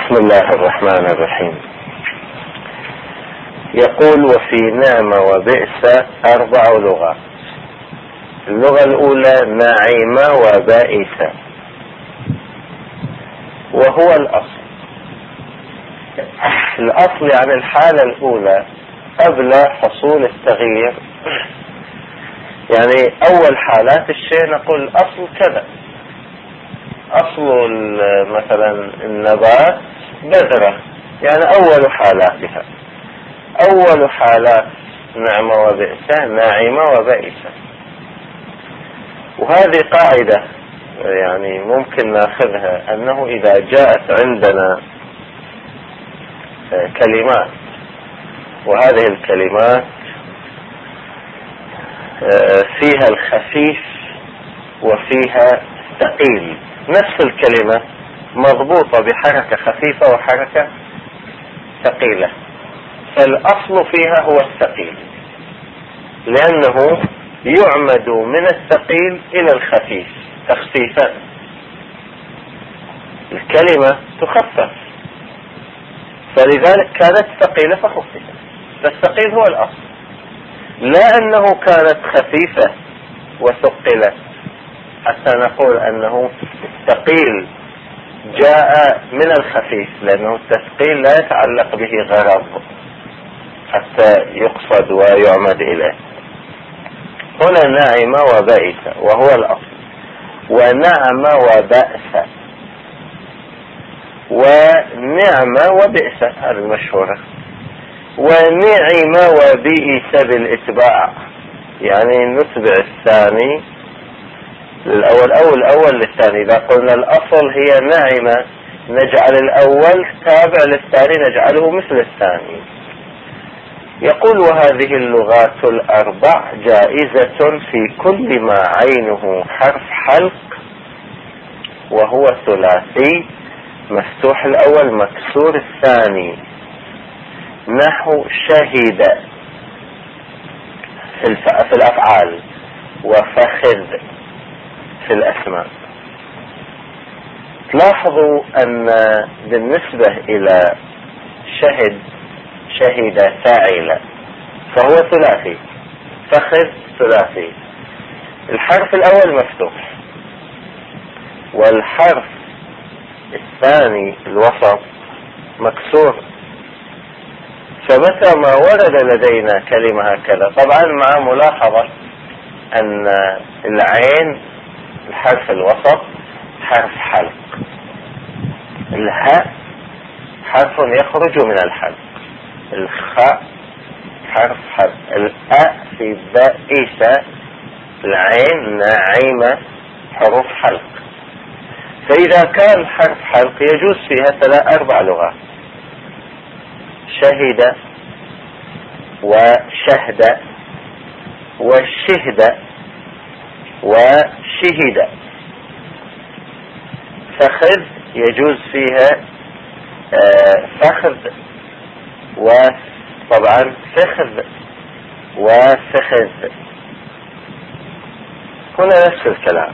بسم الله الرحمن الرحيم. يقول: وفي نعمة وبئس 4 لغات. اللغة الأولى نعيمة وبائسة، وهو الأصل. الأصل يعني الحالة الأولى قبل حصول التغيير، يعني أول حالات الشيء نقول أصل كذا. أصل مثلا النبات بذرة، يعني أول حالاتها. أول حالات نعمة وبئسة ناعمة وبائسة. وهذه قاعدة يعني ممكن ناخذها، أنه إذا جاءت عندنا كلمات، وهذه الكلمات فيها الخفيف وفيها الثقيل، نفس الكلمة مضبوطة بحركة خفيفة وحركة ثقيلة، فالأصل فيها هو الثقيل، لأنه يعمد من الثقيل إلى الخفيف تخفيفا. الكلمة تخفف، فلذلك كانت ثقيلة فخففت، فالثقيل هو الأصل، لا أنه كانت خفيفة وثقلت حتى نقول أنه الثقيل جاء من الخفيف، لأنه التثقيل لا يتعلق به غرض حتى يقصد ويعمد إليه. هنا ناعمة وبائسة وهو الأصل، ونعمة وبأسة، ونعمة وبئسة هذه المشهورة، ونعمة وبئس بالإتباع، يعني نتبع الثاني الأول أو الأول للثاني. إذا قلنا الأصل هي ناعمة نجعل الأول تابع للثاني، نجعله مثل الثاني. يقول: وهذه اللغات 4 جائزة في كل ما عينه حرف حلق وهو ثلاثي مفتوح الأول مكسور الثاني، نحو شهد في الأفعال، وفخذ في الأسماء. تلاحظوا أن بالنسبة إلى شهد فاعل فهو ثلاثي، فخذ ثلاثي. الحرف الأول مفتوح، والحرف الثاني الوسط مكسور. فمتى ما ورد لدينا كلمة هكذا، طبعا مع ملاحظة أن العين الحرف الوسط حرف حلق، الهاء حرف يخرج من الحلق، الخاء حرف حلق، الأ في بائسة العين ناعمة حروف حلق. فإذا كان حرف حلق يجوز فيها 4 لغات: شهد وشهد وشهد وشهد. فخذ يجوز فيها فخذ، وطبعا فخذ وفخذ. هنا نفس الكلام.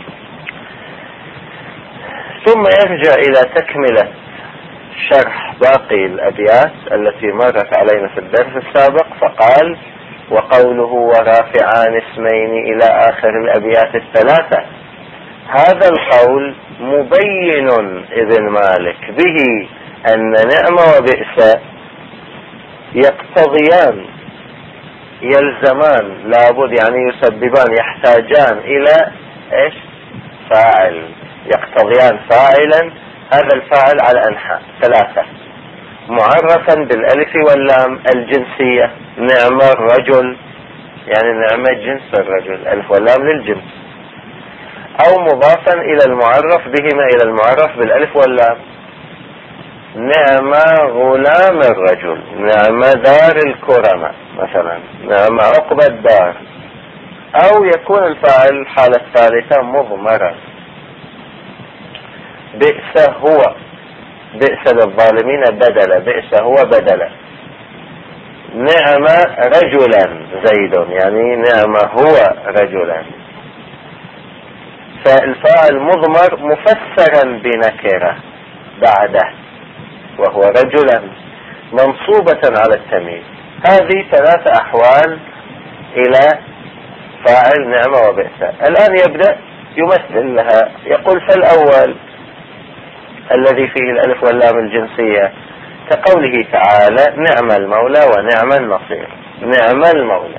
ثم يرجع إلى تكملة شرح باقي الأبيات التي مرت علينا في الدرس السابق، فقال: وقوله ورافعان اسمين إلى آخر الأبيات 3. هذا القول مبين ابن مالك به أن نعمة وبئس يقتضيان، يلزمان، لابد، يعني يسببان، يحتاجان إلى إيش؟ فاعل، يقتضيان فاعلا. هذا الفاعل على أنحاء 3: معرفا بالألف واللام الجنسية، نعمة الرجل، يعني نعمة جنس الرجل، ألف واللام للجنس، أو مضافا إلى المعرف بهما، إلى المعرف بالألف واللام، نعمة غلام الرجل، نعمة دار الكرمة مثلا، نعمة عقبة الدار. أو يكون الفاعل الحالة الثالثة مضمرا: بئس هو، بئس للظالمين بدلا، بئس هو بدلا. نعم رجلا زيد، يعني نعم هو رجلا. فالفاعل مضمر مفسرا بنكرة بعده، وهو رجلا منصوبة على التمييز. هذه 3 أحوال إلى فاعل نعمة وبئس. الآن يبدأ يمثل لها، يقول فالأول الذي فيه الألف واللام الجنسية كقوله تعالى نعم المولى ونعم النصير. نعم المولى،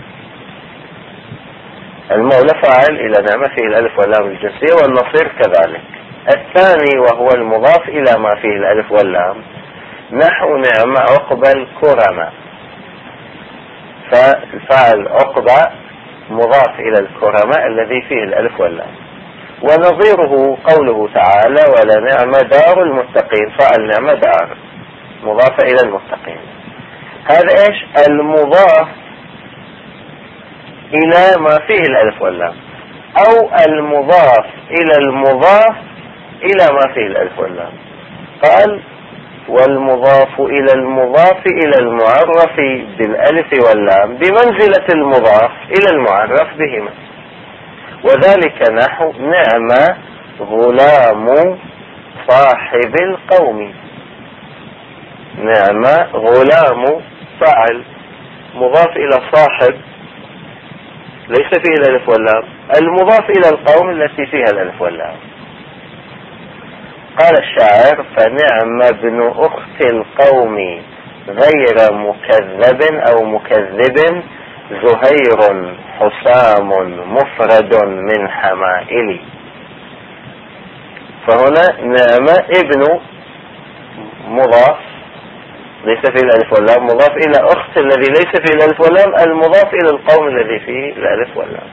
المولى فاعل إلى نعمة فيه الألف واللام الجنسية، والنصير كذلك. الثاني وهو المضاف إلى ما فيه الألف واللام نحو نعم عقبى الكرماء، فالفاعل عقبى مضاف إلى الكرماء الذي فيه الألف واللام. ونظيره قوله تعالى ولنعم دار المتقين، فاعل نعم دار مضاف إلى المتقين. هذا إيش؟ المضاف إلى ما فيه الألف واللام، أو المضاف إلى المضاف إلى ما فيه الألف واللام. قال والمضاف إلى المضاف إلى المعرف بالألف واللام بمنزلة المضاف إلى المعرف بهما، وذلك نحو نعم غلام صاحب القوم. نعم غلام فاعل مضاف إلى صاحب ليس فيه الألف واللام، المضاف إلى القوم التي فيها الألف واللام. قال الشاعر فنعم ابن أخت القوم غير مكذب أو مكذب زهير حسام مفرد من حمائل. فهنا نعم ابن مضاف ليس فيه الألف واللام مضاف إلى أخت الذي ليس فيه الألف واللام، المضاف إلى القوم الذي فيه الألف واللام.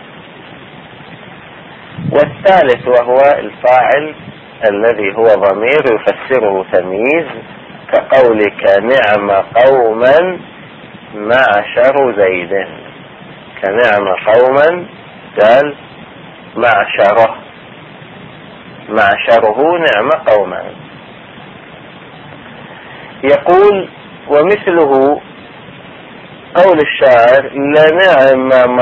والثالث وهو الفاعل الذي هو ضمير يفسره تمييز كقولك نعم قوما معشر زيد. كنعم قوما قال معشره نعم قوما. يقول ومثله قول الشاعر لنعم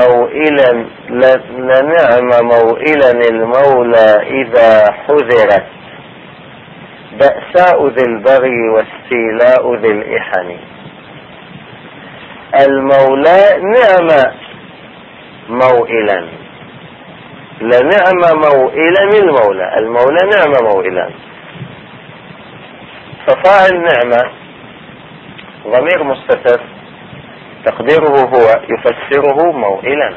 موئلا المولى إذا حذرت بأساء ذي البغي واستيلاء ذي الإحن. المولى نعم موئلا، لنعم موئلا المولى نعم موئلا. ففاعل نعمة ضمير مستتر تقديره هو يفسره موئلا.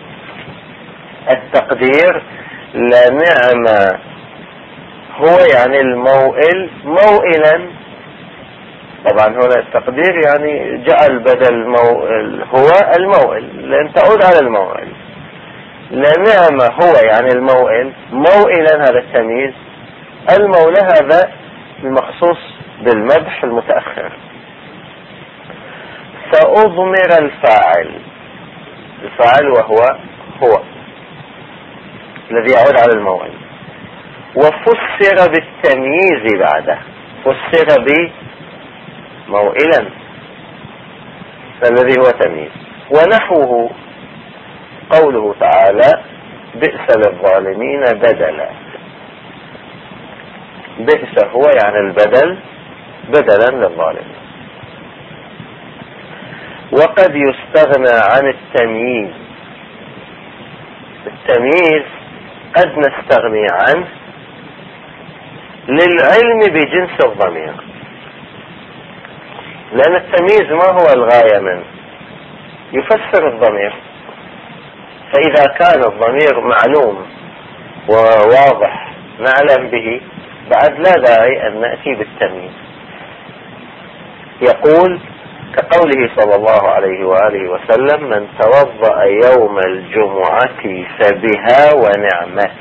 التقدير لنعم هو يعني الموئل موئلا. طبعا هنا التقدير يعني جعل بدل هو الموئل لأن تعود على الموئل. لنعم هو يعني الموئل موئلا هذا التمييز، المولى هذا المخصوص بالمدح المتأخر. فأضمر الفاعل وهو الذي يعود على الموئل، وفسر بالتمييز بعده، فسر بموئلا الذي هو تمييز. ونحوه قوله تعالى بئس للظالمين بدلا. بئس هو يعني البدل بدلا للظالمين. وقد يستغنى عن التمييز. التمييز قد نستغني عنه للعلم بجنس الضمير، لأن التمييز ما هو الغاية منه؟ يفسر الضمير. فإذا كان الضمير معلوم وواضح نعلم به بعد لا داعي أن نأتي بالتمييز. يقول كقوله صلى الله عليه وآله وسلم من توضأ يوم الجمعة فبها ونعمت.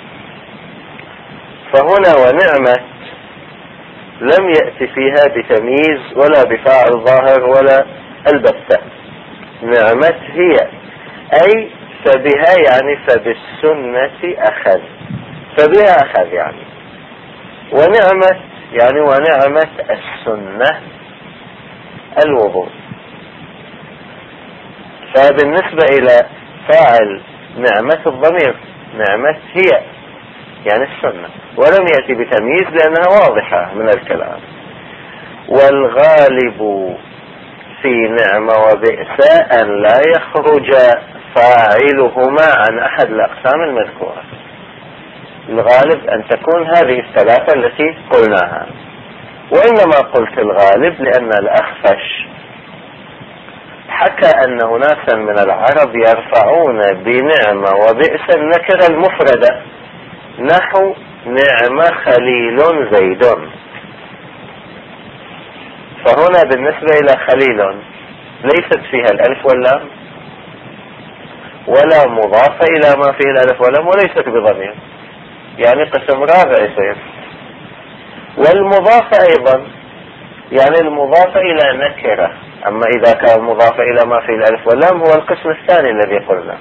فهنا ونعمت لم يأتي فيها بتمييز ولا بفاعل ظاهر ولا البتة. نعمت هي أي فبها يعني فبالسنة أخذ، فبها أخذ يعني. ونعمت يعني ونعمت السنة الوضوء. فبالنسبة إلى فاعل نعمة الضمير نعمت هي يعني السنة، ولم يأتي بتمييز لأنها واضحة من الكلام. والغالب في نعمة وبئس أن لا يخرج فاعلهما عن أحد الأقسام المذكورة. الغالب أن تكون هذه الثلاثة التي قلناها، وإنما قلت الغالب لأن الأخفش حكى أن ناسا من العرب يرفعون بنعمة وبئس النكرة المفردة، نحو نعمة خليل زيد. فهنا بالنسبة إلى خليل ليست فيها الألف واللام ولا مضافة إلى ما فيه الألف واللام وليست بضمير، يعني قسم رابع يصير. والمضافة أيضا يعني المضافة إلى نكرة، أما إذا كان مضافة إلى ما فيه الألف واللام هو القسم الثاني الذي قلنا،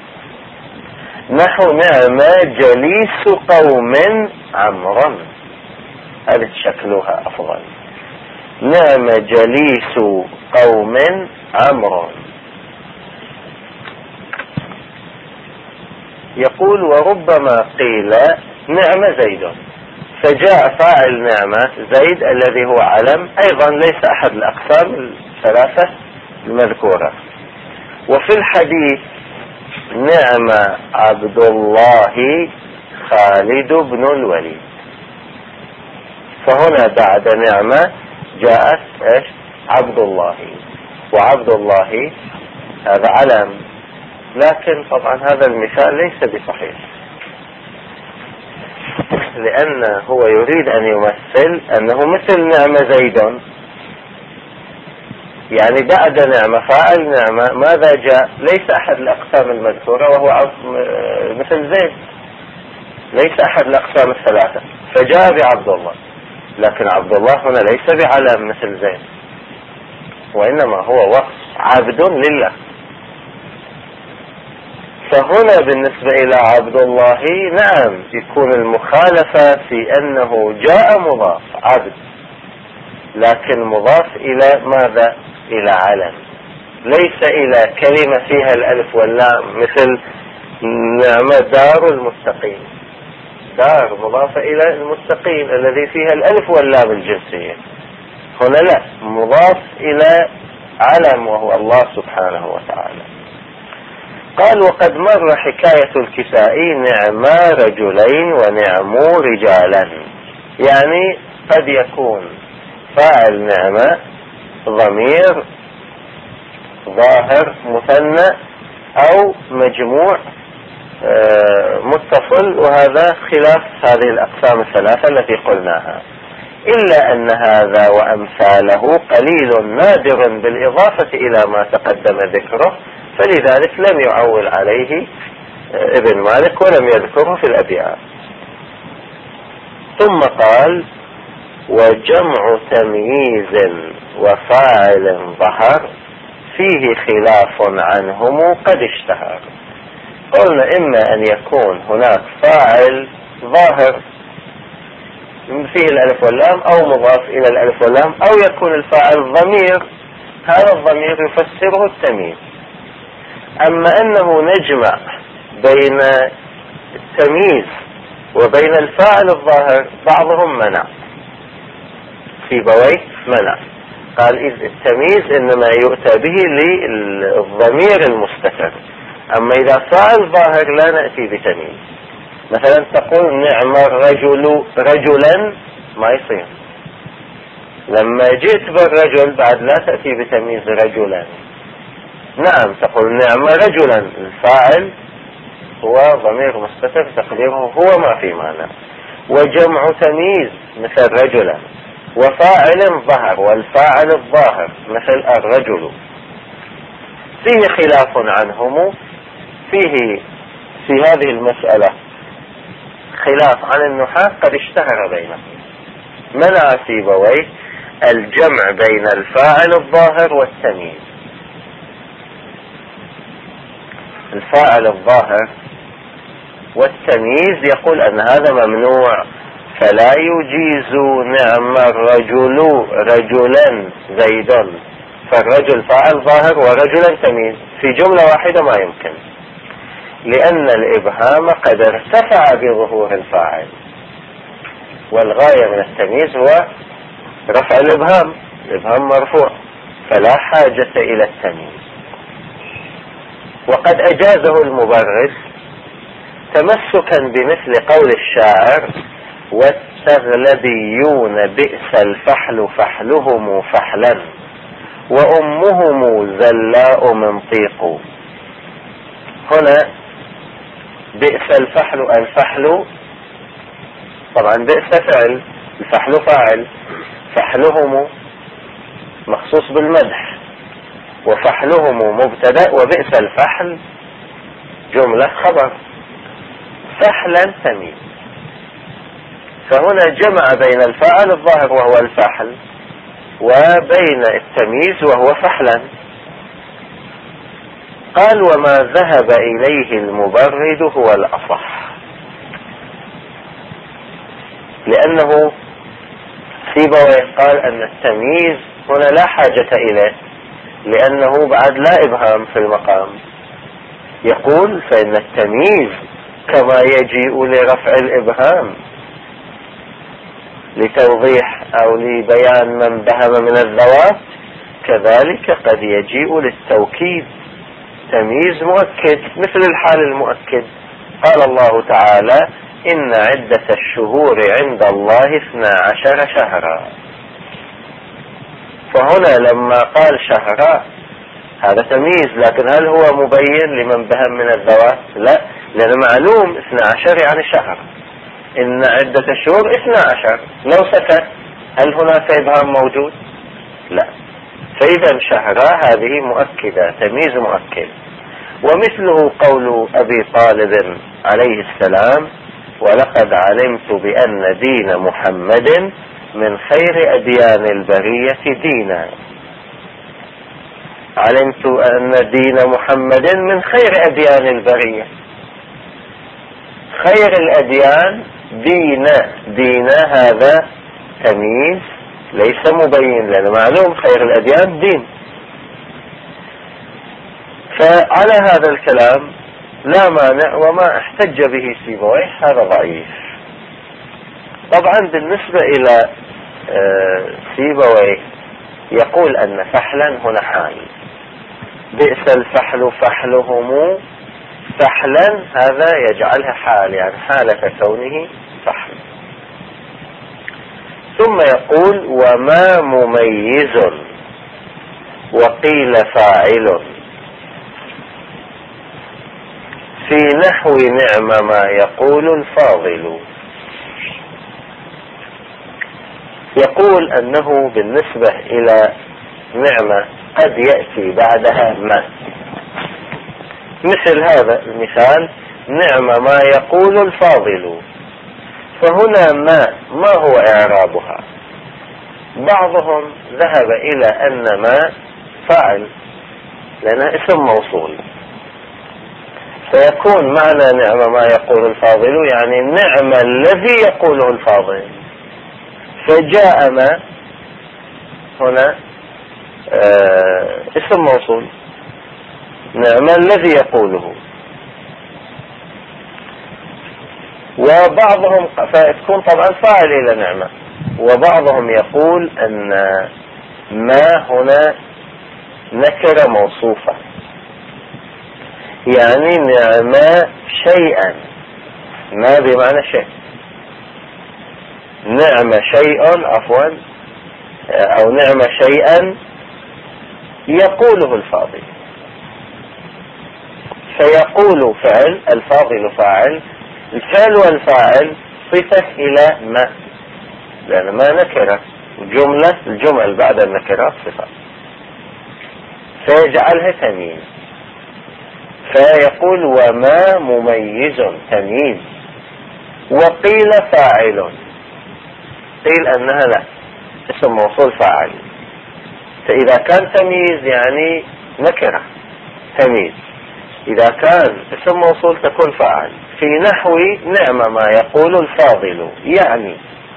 نحو نعم جليس قوم عمرا، هذه شكلها أفضل، نعم جليس قوم عمرا. يقول وربما قيل نعم زيد، فجاء فاعل نعمة زيد الذي هو علم أيضا ليس أحد الأقسام الثلاثة المذكورة. وفي الحديث نعم عبد الله خالد بن الوليد، فهنا بعد نعمة جاءت ايش؟ عبد الله، وعبد الله هذا علم، لكن طبعا هذا المثال ليس بصحيح، لأنه هو يريد أن يمثل أنه مثل نعمة زيد، يعني بعد نعمة فاعل نعمة ماذا جاء؟ ليس أحد الأقسام المذكورة وهو مثل زيد، ليس أحد الأقسام الثلاثة، فجاء بعبد الله، لكن عبد الله هنا ليس بعلم مثل زيد، وإنما هو وصف عبد لله. فهنا بالنسبة إلى عبد الله نعم يكون المخالفة في أنه جاء مضاف عبد، لكن مضاف إلى ماذا؟ إلى علم، ليس إلى كلمة فيها الألف واللام، مثل نعمة دار المستقيم، دار مضافة إلى المستقيم الذي فيها الألف واللام الجنسية، هنا لا، مضاف إلى علم وهو الله سبحانه وتعالى. قال وقد مر حكاية الكسائي نعما رجلين ونعموا رجالا، يعني قد يكون فاعل نعمة ضمير ظاهر مثنى أو مجموع متصل، وهذا خلاف هذه الأقسام الثلاثة التي قلناها، إلا أن هذا وأمثاله قليل نادر بالإضافة إلى ما تقدم ذكره، فلذلك لم يعول عليه ابن مالك ولم يذكره في الأبيات. ثم قال وجمع تمييز وفاعل ظهر فيه خلاف عنهم قد اشتهر. قلنا إما أن يكون هناك فاعل ظاهر فيه الألف واللام أو مضاف إلى الألف واللام، أو يكون الفاعل ضمير، هذا الضمير يفسره التمييز. أما أنه نجمع بين التمييز وبين الفاعل الظاهر بعضهم منع، في بويه منع، قال إذ التمييز إنما يؤتى به للضمير المستتر، أما إذا فاعل ظاهر لا نأتي بتمييز. مثلا تقول نعم الرجل رجلا، ما يصير، لما جئت بالرجل بعد لا تأتي بتمييز رجلا. نعم تقول نعم رجلا، الفاعل هو ضمير مستتر تقديره هو ما في معنى، وجمع تمييز مثل رجلا، وفاعل ظهر والفاعل الظاهر مثل الرجل. فيه خلاف عنهم، فيه في هذه المسألة خلاف عن النحاة قد اشتهر بينهم. منع سيبويه الجمع بين الفاعل الظاهر والتمييز. الفاعل الظاهر والتمييز يقول أن هذا ممنوع، فلا يجيز نعم الرجل رجلا زيد، فالرجل فاعل ظاهر ورجلا تمييز في جملة واحدة ما يمكن، لأن الإبهام قد ارتفع بظهور الفاعل، والغاية من التمييز هو رفع الإبهام مرفوع، فلا حاجة إلى التمييز. وقد أجازه المبرد تمسكا بمثل قول الشاعر: والتغلبيون بئس الفحل فحلهم فحلا وأمهم زلاء منطيق. هنا بئس الفحل طبعا بئس فعل، الفحل فاعل، فحلهم مخصوص بالمدح، وفحلهم مبتدأ، وبئس الفحل جملة خبر، فحلا تمييز. فهنا جمع بين الفاعل الظاهر وهو الفحل وبين التمييز وهو فحلا. قال: وما ذهب إليه المبرد هو الأصح، لأنه سيبويه قال أن التمييز هنا لا حاجة إليه، لأنه بعد لا إبهام في المقام. يقول: فإن التمييز كما يجيء لرفع الإبهام لتوضيح أو لبيان من بهم من الذوات، كذلك قد يجيء للتوكيد، تمييز مؤكد مثل الحال المؤكد. قال الله تعالى: إن عدة الشهور عند الله 12 شهرا. فهنا لما قال شهرا هذا تمييز، لكن هل هو مبين لمن بهم من الذوات؟ لا، لأن معلوم 12 يعني شهر. إن عدة الشهور 12. لو سكت هل هناك إبهام موجود؟ لا. فإذا شهرا هذه مؤكدة، تمييز مؤكد. ومثله قول أبي طالب عليه السلام: ولقد علمت بأن دين محمد من خير أديان البرية دينا. علمت أن دين محمد من خير أديان البرية. خير الأديان دين هذا تمييز ليس مبين، لأن معلوم خير الأديان دين. فعلى هذا الكلام لا مانع، وما احتج به سيبويه هذا ضعيف. طبعا بالنسبة إلى سيبويه يقول أن فحلا هنا حال، بئس الفحل فحلهم فحلا، هذا يجعلها حال، يعني حالة كونه فحل. ثم يقول: وما مميز وقيل فاعل في نحو نعم ما يقول الفاضل. يقول أنه بالنسبة إلى نعمة قد يأتي بعدها ما، مثل هذا المثال: نعم ما يقول الفاضل. فهنا ما هو إعرابها؟ بعضهم ذهب إلى أن ما فاعل لأنها اسم موصول، فيكون معنى نعم ما يقول الفاضل يعني نعم الذي يقوله الفاضل. فجاء ما هنا اسم موصول، نعم الذي يقوله. وبعضهم فتكون طبعا فاعل إلى نعمة. وبعضهم يقول أن ما هنا نكرة موصوفة، يعني نعم شيئا، ما بمعنى شيء، نعم شيء عفوا، أو نعم شيئا يقوله الفاضل. فيقول فعل، الفاضل فاعل، الفعل والفاعل صفة إلى ما، لأن ما نكرة، الجمل بعد النكرات صفة، فيجعلها تمييز. فيقول: وما مميز تمييز. وقيل فاعل، قيل أنها لا، اسم موصول فاعل. فإذا كان تمييز يعني نكرة تمييز، إذا كان اسم موصول تكون فاعل. في نحو نعم ما يقول الفاضل، يعني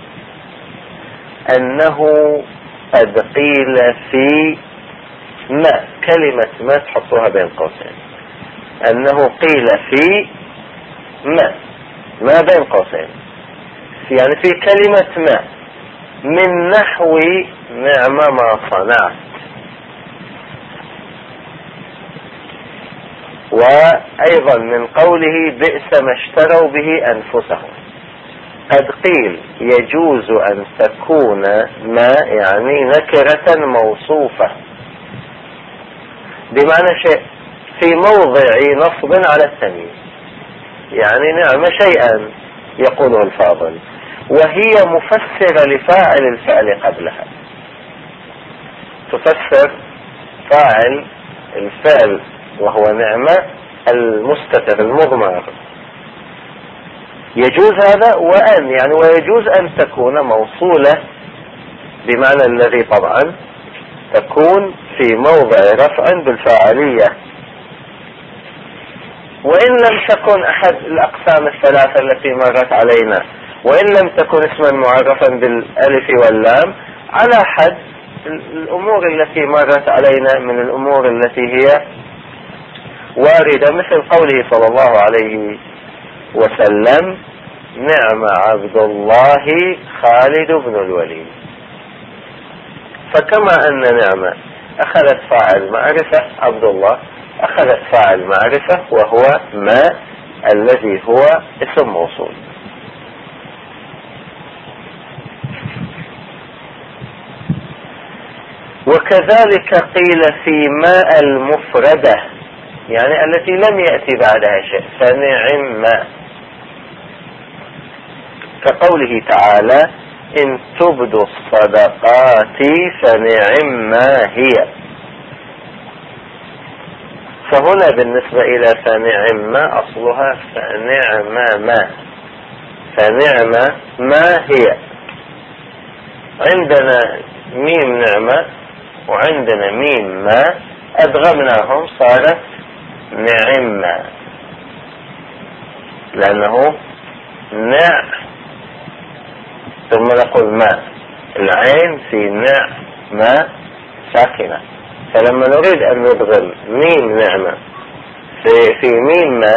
أنه قد قيل في ما، كلمة ما تحطوها بين قوسين، أنه قيل في ما بين قوسين، يعني في كلمة ما من نحو نعم ما صنعت، وأيضا من قوله بئس ما اشتروا به أنفسهم. قد قيل يجوز أن تكون ما يعني نكرة موصوفة بمعنى شيء في موضع نصب على التمييز، يعني نعم شيئا يقوله الفاضل، وهي مفسرة لفاعل الفعل قبلها، تفسر فاعل الفعل وهو نعمة المستتر المضمر. يجوز هذا، وأن يعني ويجوز أن تكون موصولة بمعنى الذي طبعا تكون في موضع رفع بالفاعلية، وإن لم تكن أحد الأقسام الثلاثة التي مرت علينا، وإن لم تكن اسما معرفا بالألف واللام، على حد الأمور التي مرت علينا من الأمور التي هي واردة، مثل قوله صلى الله عليه وسلم نعم عبد الله خالد بن الوليد. فكما أن نعمة أخذت فاعل معرفة، عبد الله أخذت فاعل معرفة وهو ما الذي هو اسم موصول. وكذلك قيل في ماء المفردة، يعني التي لم يأتي بعدها شيء، فنعم، كقوله تعالى إن تبدوا الصدقات فنعم ما هي. فهنا بالنسبة إلى فنعم أصلها فنعم ما، فنعم ما هي. عندنا ميم نعمة وعندنا ميم ما، أدغمناهم صارت نعمة، لأنه نع ثم نقول ما، العين في نع ما ساكنة، فلما نريد أن ندغم ميم نعمة في ميم ما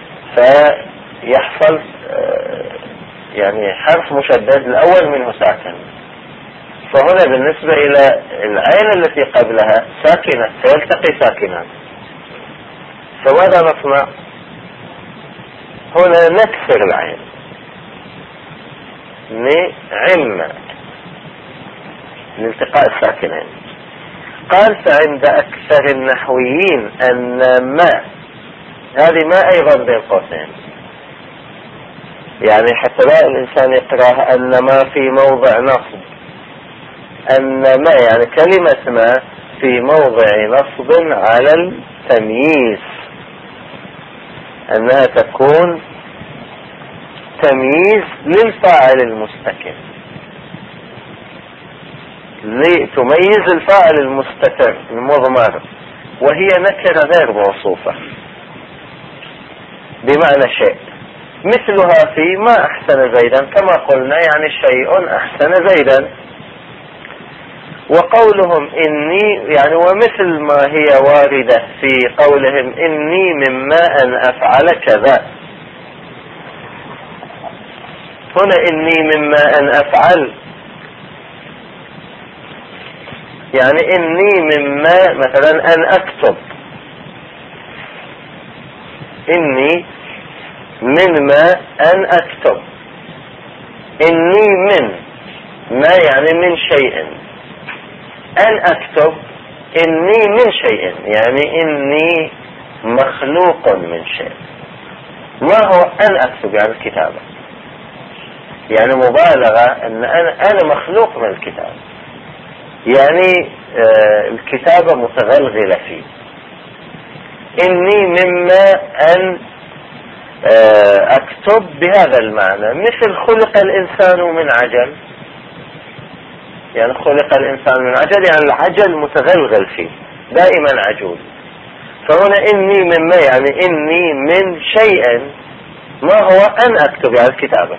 فيحصل يعني حرف مشدد الأول منه ساكن، فهنا بالنسبة إلى العين التي قبلها ساكنة فيلتقي ساكنان، فماذا نصنع؟ هنا نكسر العين نعم لالتقاء الساكنين. قال فعند أكثر النحويين أن ما، هذه ما أيضا بين قوسين، يعني حتى لا الإنسان يقرأها أن ما في موضع نصب، أن ما يعني كلمة ما في موضع نصب على التمييز، أنها تكون تمييز للفاعل المستتر، تميز الفاعل المستتر المضمر، وهي نكرة غير موصوفة بمعنى شيء، مثلها في ما أحسن زيدا، كما قلنا يعني شيء أحسن زيدا. وقولهم إني يعني ومثل ما هي واردة في قولهم إني مما أن أفعل كذا، هنا إني مما أن أفعل يعني إني مما مثلا أن أكتب، إني من ما أن أكتب، إني من ما يعني من شيء، أن أكتب إني من شيء يعني إني مخلوق من شيء. ما هو أن أكتب؟ يعني الكتابة، يعني مبالغة أن أنا مخلوق من الكتابة، يعني الكتابة متغلغلة فيه. إني مما أن أكتب بهذا المعنى، مثل خلق الإنسان من عجل، يعني خلق الإنسان من عجل يعني العجل متغلغل فيه دائما عجول، فهنا إني مما يعني إني من شيء، ما هو أن أكتب يعني الكتابة.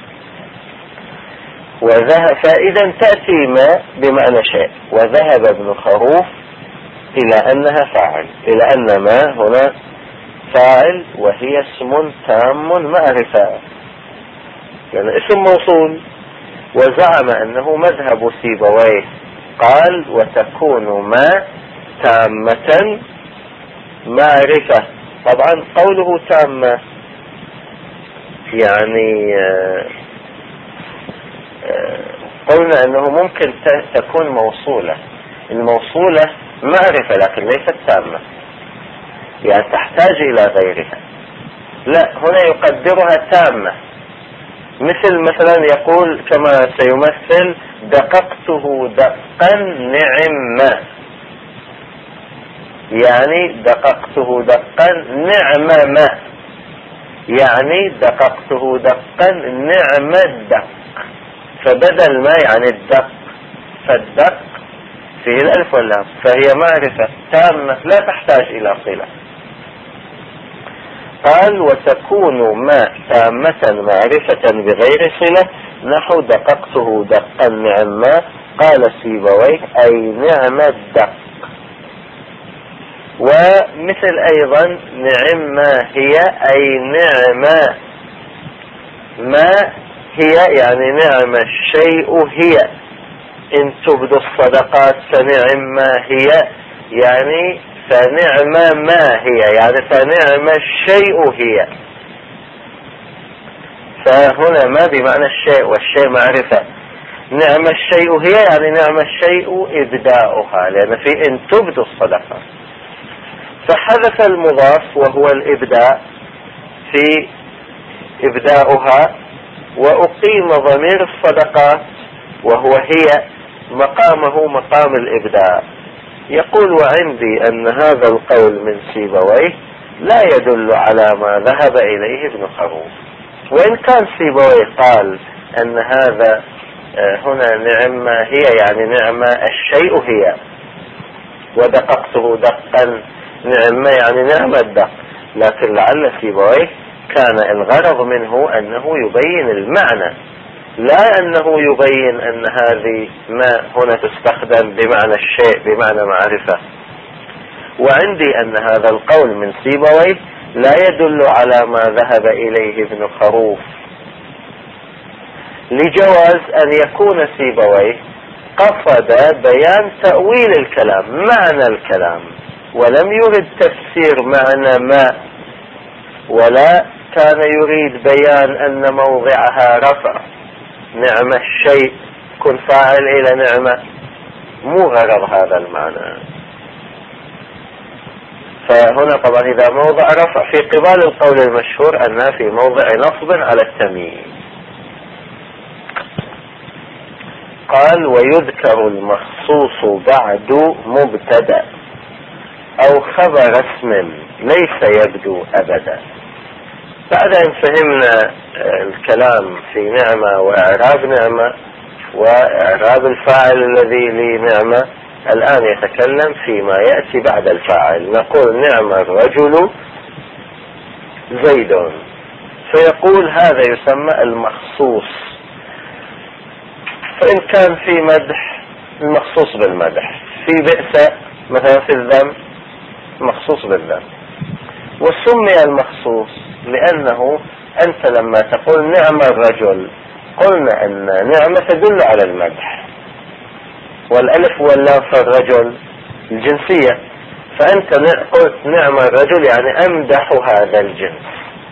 فإذا تأتي ما بمعنى شيء، وذهب ابن خروف إلى أنها فاعل، إلى أن ما هنا فاعل وهي اسم تام معرفة، يعني اسم موصول وزعم أنه مذهب سيبويه، قال وتكون ما تامة معرفة. طبعا قوله تامة يعني قلنا أنه ممكن تكون موصولة، الموصولة معرفة لكن ليست تامة، يعني تحتاج إلى غيرها. لا، هنا يقدرها تامة، مثلا يقول كما سيمثل دققته دقا نعم، يعني دققته دقا نعم ما، يعني دققته دقا نعم الدق، فبدل ما يعني الدق، فالدق فيه الألف واللام، فهي معرفة تامة لا تحتاج إلى صلة. قال وتكون ما تامة معرفة بغير صلة، نحو دققته دقا نعم ما، قال سيبويه أي نعم الدق. ومثل أيضا نعم ما هي، أي نعم ما هي، يعني نعم الشيء هي، إن تبدو الصدقات فنعم ما هي، يعني فنعم ما هي، يعني فنعم الشيء هي. فهنا ما بمعنى الشيء، والشيء معرفة. نعم الشيء هي يعني نعم الشيء إبداؤها، لأن في إن تبدو الصدقات، فحذف المضاف وهو الإبداء في إبداؤها، وأقيم ضمير الصدقات وهو هي مقامه مقام الإبداء. يقول وعندي أن هذا القول من سيبويه لا يدل على ما ذهب إليه ابن خروف، وإن كان سيبويه قال أن هذا هنا نعم هي يعني نعم الشيء هي، ودققته دقا نعم يعني نعم الدق، لكن لعل سيبويه كان الغرض منه أنه يبين المعنى، لا أنه يبين أن هذه ما هنا تستخدم بمعنى الشيء بمعنى معرفة. وعندي أن هذا القول من سيبويه لا يدل على ما ذهب إليه ابن خروف، لجواز أن يكون سيبويه قصد بيان تأويل الكلام، معنى الكلام، ولم يرد تفسير معنى ما، ولا كان يريد بيان أن موضعها رفع نعم الشيء كن فاعل إلى نعمة، مو غرض هذا المعنى. فهنا طبعا إذا موضع رفع في قبال القول المشهور أنها في موضع نصب على التمييز. قال ويذكر المخصوص بعد مبتدأ أو خبر اسم ليس يبدو أبدا. بعد أن فهمنا الكلام في نعمة وإعراب نعمة وإعراب الفاعل الذي لنعمة، الآن يتكلم فيما يأتي بعد الفاعل. نقول نعم الرجل زيد، فيقول هذا يسمى المخصوص، فإن كان في مدح المخصوص بالمدح، في بئس مثلا في الذم مخصوص بالذم. وسمي المخصوص لأنه أنت لما تقول نعم الرجل قلنا أن نعمة تدل على المدح، والألف واللام في الرجل الجنسية، فأنت قلت نعم الرجل يعني أمدح هذا الجنس،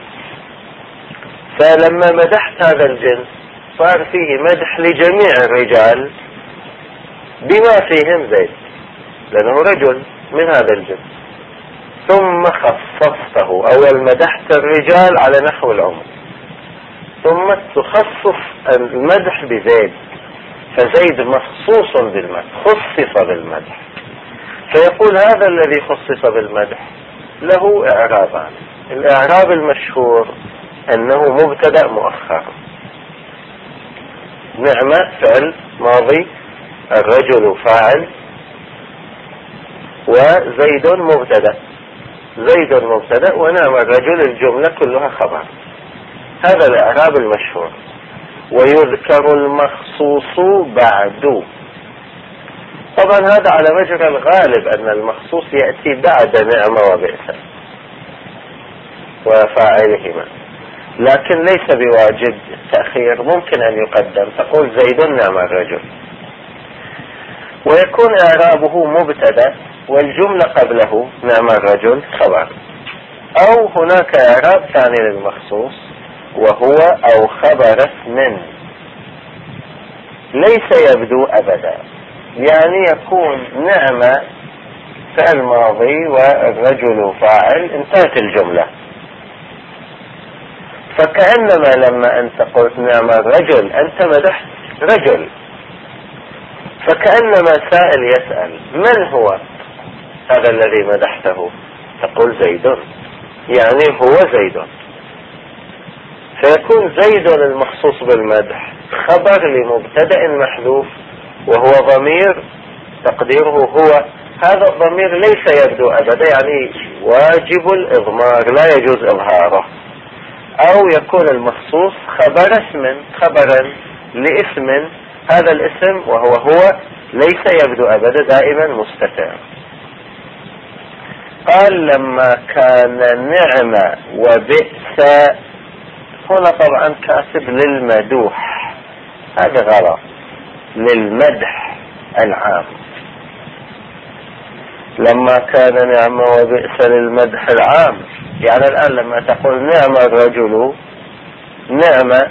فلما مدحت هذا الجنس صار فيه مدح لجميع الرجال بما فيهم زيد لأنه رجل من هذا الجنس، ثم خصصته، أول مدحت الرجال على نحو العموم، ثم تخصص المدح بزيد، فزيد مخصوص بالمدح، خصص بالمدح. فيقول هذا الذي خصص بالمدح له إعرابان. الإعراب المشهور أنه مبتدأ مؤخر، نعمة فعل ماضي، الرجل فاعل، وزيد مبتدأ، زيد مبتدأ ونعم الرجل الجملة كلها خبر. هذا الإعراب المشهور. ويذكر المخصوص بعد، طبعا هذا على مجرى الغالب أن المخصوص يأتي بعد نعمة وبئس وفاعلهما، لكن ليس بواجب تأخير، ممكن أن يقدم، تقول زيد نعم الرجل، ويكون إعرابه مبتدأ والجملة قبله نعم الرجل خبر. أو هناك إعراب ثاني للمخصوص وهو أو خبر اسم ليس يبدو أبدا، يعني يكون نعم فعل ماضي والرجل فاعل، انتهت الجملة. فكأنما لما أنت قلت نعم الرجل أنت مدحت رجل، فكأنما سائل يسأل من هو هذا الذي مدحته، تقول زيد، يعني هو زيد. فيكون زيد المخصوص بالمدح خبر لمبتدأ محذوف وهو ضمير تقديره هو. هذا الضمير ليس يبدو أبدا، يعني واجب الإضمار لا يجوز إظهاره. أو يكون المخصوص خبر اسم، خبرا لاسم، هذا الاسم وهو ليس يبدو أبدا، دائما مستتر. قال لما كان نعم وبئس، هنا طبعا كاتب للمدوح، هذا غلط، للمدح العام. لما كان نعم وبئس للمدح العام، يعني الآن لما تقول نعم الرجل، نعم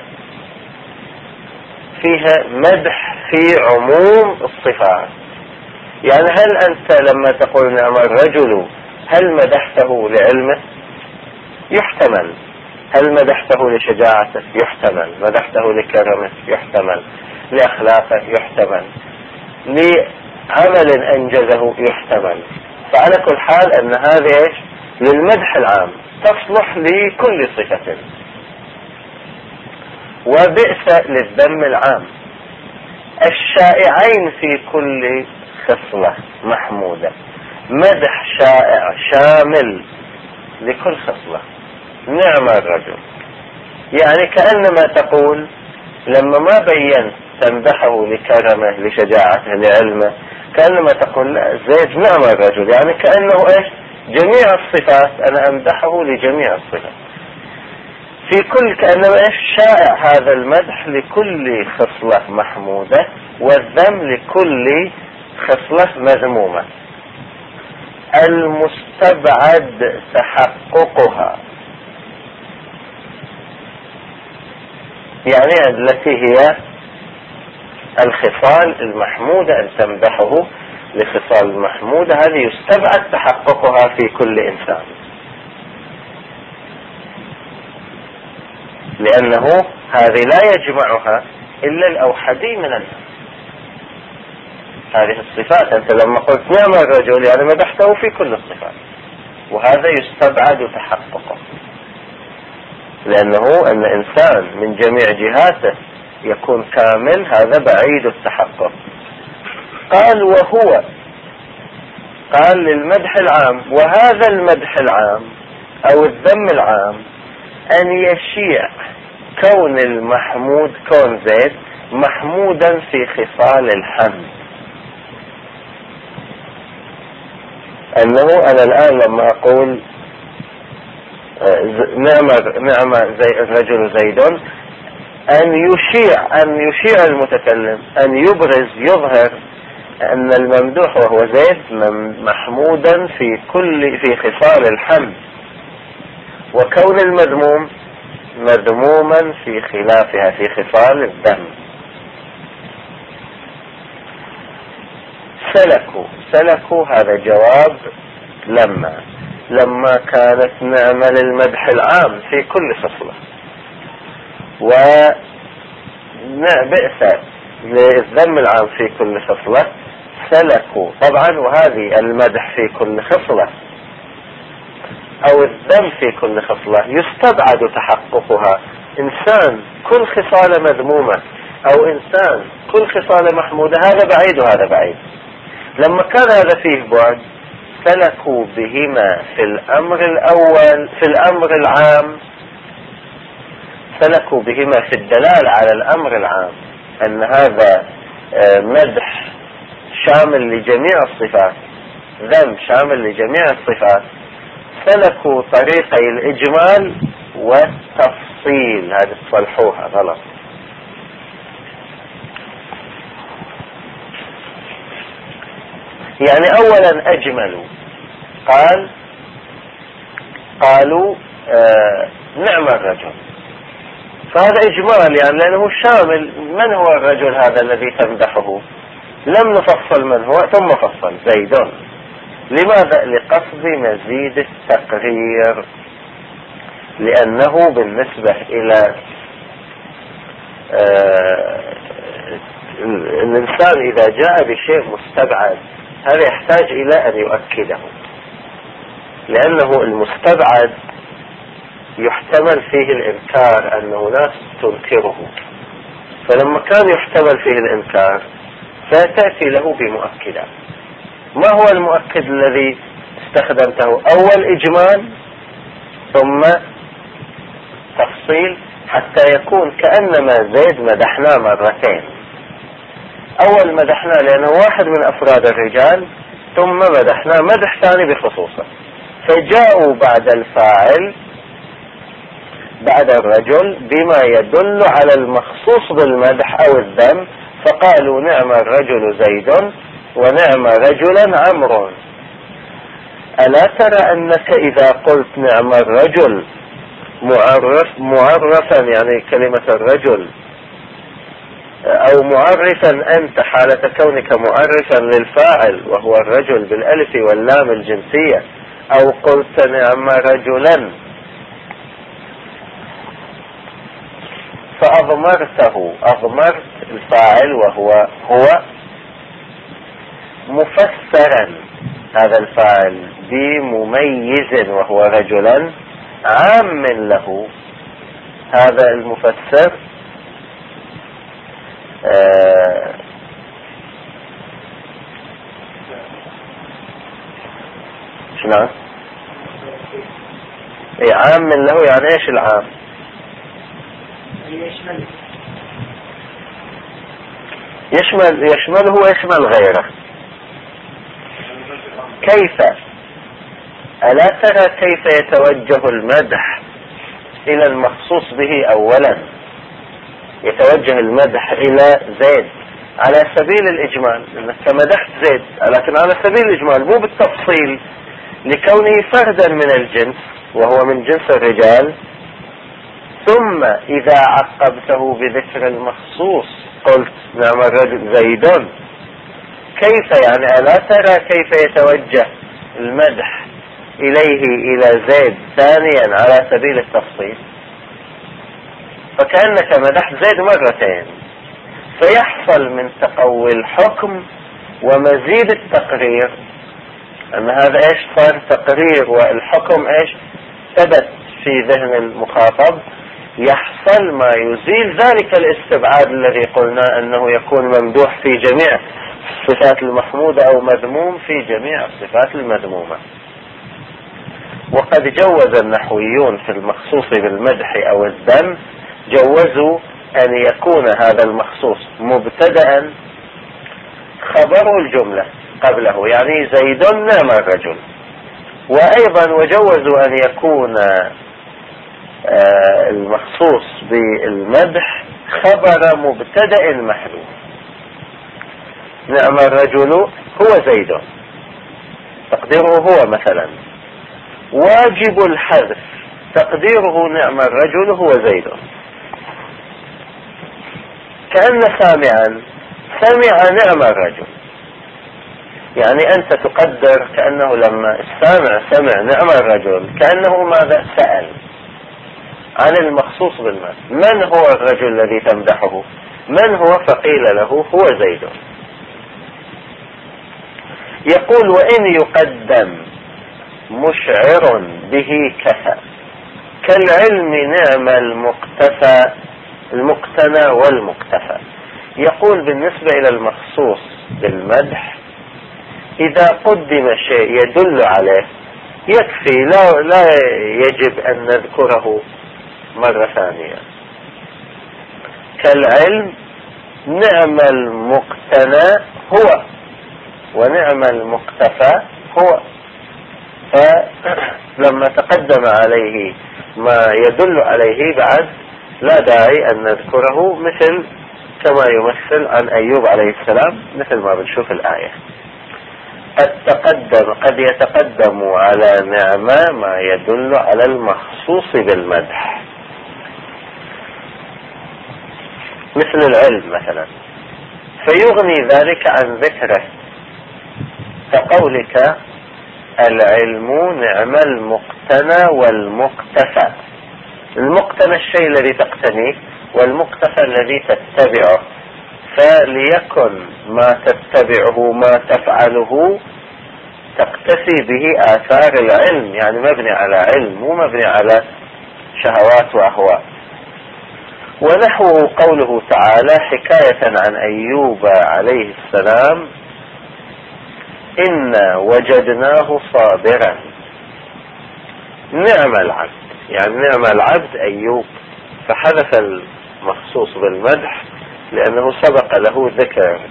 فيها مدح في عموم الصفات. يعني هل أنت لما تقول نعم الرجل هل مدحته لعلمه؟ يحتمل. هل مدحته لشجاعته؟ يحتمل. مدحته لكرمه؟ يحتمل. لأخلاقه؟ يحتمل. لعمل أنجزه؟ يحتمل. فعلى كل حال أن هذه للمدح العام، تصلح لكل صفة. وبئس للذم العام، الشائعين في كل خصلة محمودة. مدح شائع شامل لكل خصلة، نعم الرجل، يعني كأنما تقول لما ما بينت تمدحه لكرمه لشجاعته لعلمه، كأنما تقول لا زيد نعم الرجل، يعني كأنه جميع الصفات أنا أمدحه لجميع الصفات في كل، كأنما شائع هذا المدح لكل خصلة محمودة والذم لكل خصلة مذمومة. المستبعد تحققها، يعني التي هي الخصال المحمودة، أن تمدحه لخصال المحمودة، هذه يستبعد تحققها في كل إنسان، لأنه هذه لا يجمعها إلا الأوحدي من الناس. هذه الصفات أنت لما قلت نعم الرجل يعني مدحته في كل الصفات، وهذا يستبعد تحققه، لأنه أن إنسان من جميع جهاته يكون كامل، هذا بعيد التحقق. قال وهو، قال للمدح العام، وهذا المدح العام أو الذم العام أن يشيع كون المحمود، كون زيد محمودا في خصال الحمد. أنه أنا الآن لما أقول نعم زي الرجل زيد، أن يشيع المتكلم، أن يبرز يظهر أن الممدوح وهو زيد محمودا في خصال الحمد، وكون المذموم مذموما في خلافها في خصال الذم. سلكوا هذا جواب لما كانت نعمة للمدح العام في كل خصلة، وبئس للذم العام في كل خصلة. سلكوا طبعا، وهذه المدح في كل خصلة أو الذم في كل خصلة يستبعد تحققها. إنسان كل خصال مذمومة أو إنسان كل خصال محمودة، هذا بعيد وهذا بعيد. لما كان هذا فيه بعد، سلكوا بهما في الأمر الأول، في الأمر العام سلكوا بهما في الدلالة على الأمر العام، أن هذا مدح شامل لجميع الصفات، ذم شامل لجميع الصفات. سلكوا طريقي الإجمال والتفصيل تفصيل، هذه تصلحوها غلط. يعني اولا اجملوا، قالوا نعم الرجل، فهذا اجمال يعني لانه شامل. من هو الرجل هذا الذي تمدحه؟ لم نفصل من هو، ثم فصل زيد. لماذا؟ لقصد مزيد التقرير، لانه بالنسبة الى الانسان اذا جاء بشيء مستبعد هذا يحتاج الى ان يؤكده، لانه المستبعد يحتمل فيه الانكار، ان ناس تنكره، فلما كان يحتمل فيه الانكار فتأتي له بمؤكدات. ما هو المؤكد الذي استخدمته؟ اول اجمال ثم تفصيل، حتى يكون كأنما زيد مدحناه مرتين. اول مدحناه لانه واحد من افراد الرجال، ثم مدحناه مدح ثاني بخصوصه، فجاءوا بعد الفاعل بعد الرجل بما يدل على المخصوص بالمدح او الذم، فقالوا نعم الرجل زيد ونعم رجلا عمرو. ألا ترى أنك إذا قلت نعم الرجل معرفا، يعني كلمة الرجل، أو معرفا أنت حالة كونك معرفا للفاعل وهو الرجل بالألف واللام الجنسية، أو قلت نعم رجلا فأضمرته، أضمرت الفاعل وهو مفسرا هذا الفاعل بمميز وهو رجلا عام له. هذا المفسر شنو؟ عام له، يعني ايش العام؟ يشمله ويشمل غيره. كيف؟ ألا ترى كيف يتوجه المدح إلى المخصوص به؟ أولا يتوجه المدح إلى زيد على سبيل الإجمال، لأنك مدحت زيد، لكن على سبيل الإجمال مو بالتفصيل، لكونه فردا من الجنس وهو من جنس الرجال. ثم إذا عقبته بذكر المخصوص قلت نعم الرجل زيد. كيف يعني؟ ألا ترى كيف يتوجه المدح إليه إلى زيد ثانيا على سبيل التفصيل؟ فكأنك مدحت زيد مرتين، فيحصل من تقوي الحكم ومزيد التقرير أن هذا إيش صار تقرير، والحكم إيش ثبت في ذهن المخاطب. يحصل ما يزيل ذلك الاستبعاد الذي قلنا أنه يكون ممدوح في جميع الصفات المحمودة أو مذموم في جميع الصفات المذمومة. وقد جوز النحويون في المخصوص بالمدح أو الذم، جوزوا أن يكون هذا المخصوص مبتدأ خبر الجملة قبله، يعني زيد نعم الرجل. وأيضا وجوزوا أن يكون المخصوص بالمدح خبر مبتدأ محذوف. نعم الرجل هو زيد، تقديره هو مثلا. واجب الحذف تقديره نعم الرجل هو زيد. كأن سامعا سمع نعم الرجل، يعني أنت تقدر كأنه لما السامع سمع نعم الرجل كأنه ماذا؟ سأل عن المخصوص بالمدح. من هو الرجل الذي تمدحه؟ من هو؟ فقيل له هو زيد. يقول وإن يقدم مشعر به كفى، كالعلم نعم المقتنى والمكتفى. يقول بالنسبة إلى المخصوص بالمدح إذا قدم شيء يدل عليه يكفي، لا يجب أن نذكره مرة ثانية. كالعلم نعم المقتنى هو ونعم المقتفى هو. فلما تقدم عليه ما يدل عليه بعد لا داعي أن نذكره، مثل كما يمثل عن أيوب عليه السلام مثل ما بنشوف الآية. قد يتقدم على نعمة ما يدل على المخصوص بالمدح، مثل العلم مثلا، فيغني ذلك عن ذكره، كقولك العلم نعم المقتنى والمقتفى. المقتنى الشيء الذي تقتنيه، والمقتفى الذي تتبعه، فليكن ما تتبعه ما تفعله تقتفي به آثار العلم، يعني مبني على علم مو مبني على شهوات وأهواء. ونحوه قوله تعالى حكاية عن أيوب عليه السلام: إنا وجدناه صابرا نعم العبد، يعني نعم العبد أيوب، فحذف المخصوص بالمدح لأنه سبق له ذكر.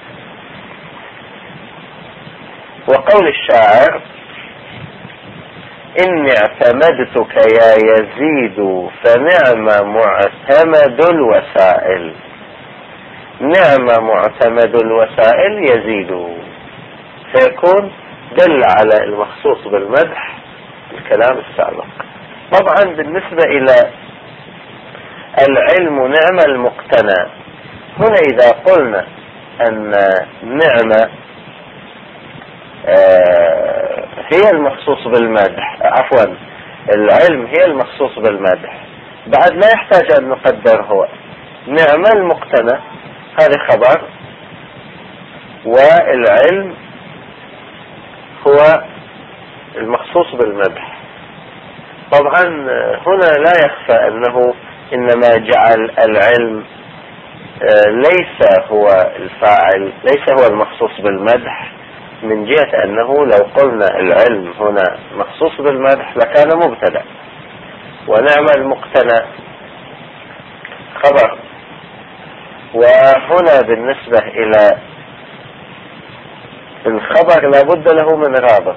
وقول الشاعر: إني اعتمدتك يا يزيد فنعم معتمد الوسائل. نعم معتمد الوسائل يزيد، فيكون دل على المخصوص بالمدح الكلام السابق. طبعا بالنسبة إلى العلم نعم المقتنى، هنا إذا قلنا أن نعمة هي المخصوص بالمدح، عفوا العلم هي المخصوص بالمدح، بعد لا يحتاج أن نقدر هو. نعم المقتنى هذا خبر، والعلم هو المخصوص بالمدح. طبعا هنا لا يخفى أنه إنما جعل العلم ليس هو الفاعل، ليس هو المخصوص بالمدح، من جهة أنه لو قلنا العلم هنا مخصوص بالمدح لكان مبتدأ، ونعم المقتنى خبر. وهنا بالنسبة إلى الخبر لابد له من رابط،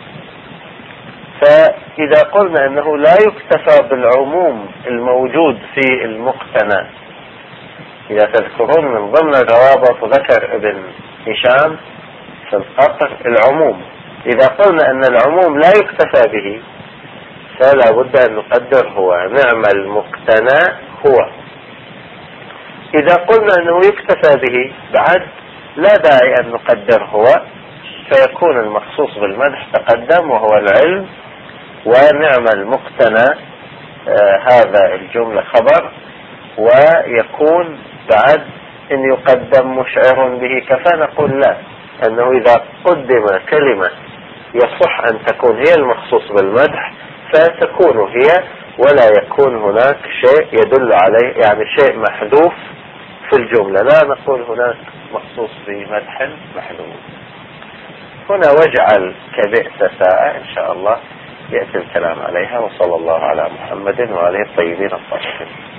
فإذا قلنا أنه لا يكتفى بالعموم الموجود في المقتنى، إذا تذكرون من ضمن الروابط ذكر ابن هشام في القطر العموم، إذا قلنا أن العموم لا يكتفى به فلا بد أن نقدر هو. نعم المقتنى هو. إذا قلنا أنه يكتفى به بعد لا داعي أن نقدر هو، فيكون المخصوص بالمدح تقدم وهو العلم، ونعم المقتنى هذا الجملة خبر، ويكون بعد إن يقدم مشعر به. كفى نقول لا، أنه إذا قدم كلمة يصح أن تكون هي المخصوص بالمدح فتكون هي، ولا يكون هناك شيء يدل عليه، يعني شيء محذوف في الجملة، لا نقول هناك مخصوص بمدح محذوف. هنا واجعل كبئس ساعة إن شاء الله يأتي الكلام عليها. وصلى الله على محمد وآله الطيبين الطاهرين.